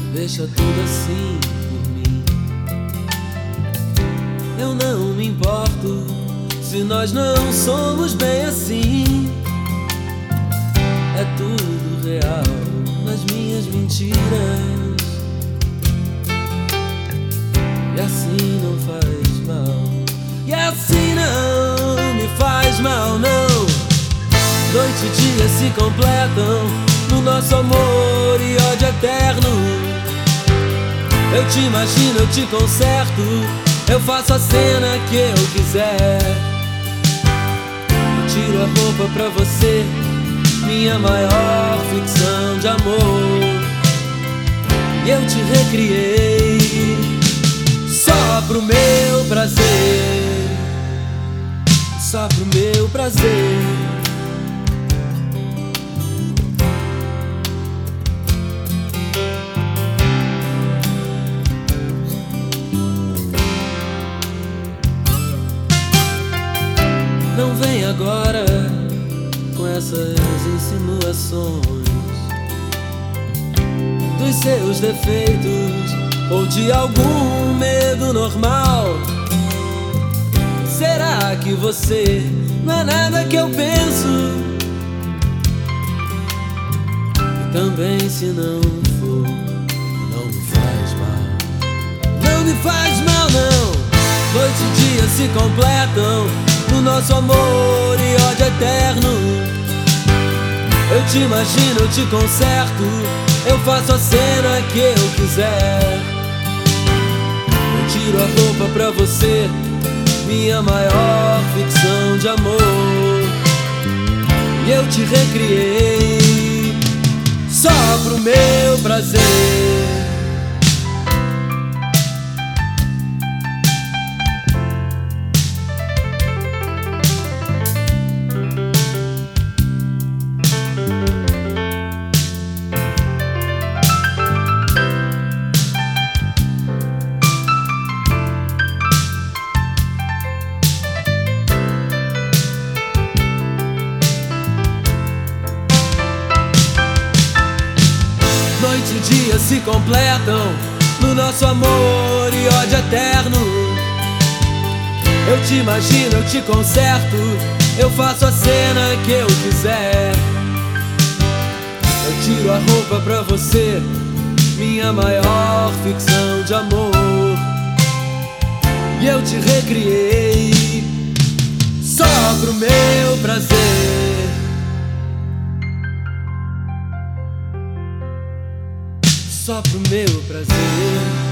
Deixa tudo assim por mim. Eu não me importo se nós não somos bem assim. É tudo real nas minhas mentiras. E assim não faz mal. E assim não me faz mal, não. Noite e dia se completam no nosso amor e ódio eterno. Eu te imagino, eu te conserto, eu faço a cena que eu quiser. Eu tiro a roupa pra você, minha maior ficção de amor. E eu te recriei só pro meu prazer, só pro meu prazer. Não vem agora com essas insinuações dos seus defeitos ou de algum medo normal. Será que você não é nada que eu penso? E também se não for, não me faz mal. Não me faz mal, não. Noite e dia se completam no nosso amor e ódio eterno. Eu te imagino, eu te conserto, eu faço a cena que eu quiser. Eu tiro a roupa pra você, minha maior ficção de amor. E eu te recriei só pro meu prazer. Noite e dia se completam no nosso amor e ódio eterno. Eu te imagino, eu te conserto, eu faço a cena que eu quiser. Eu tiro a roupa pra você, minha maior ficção de amor. E eu te recriei só pro meu prazer, só pro meu prazer.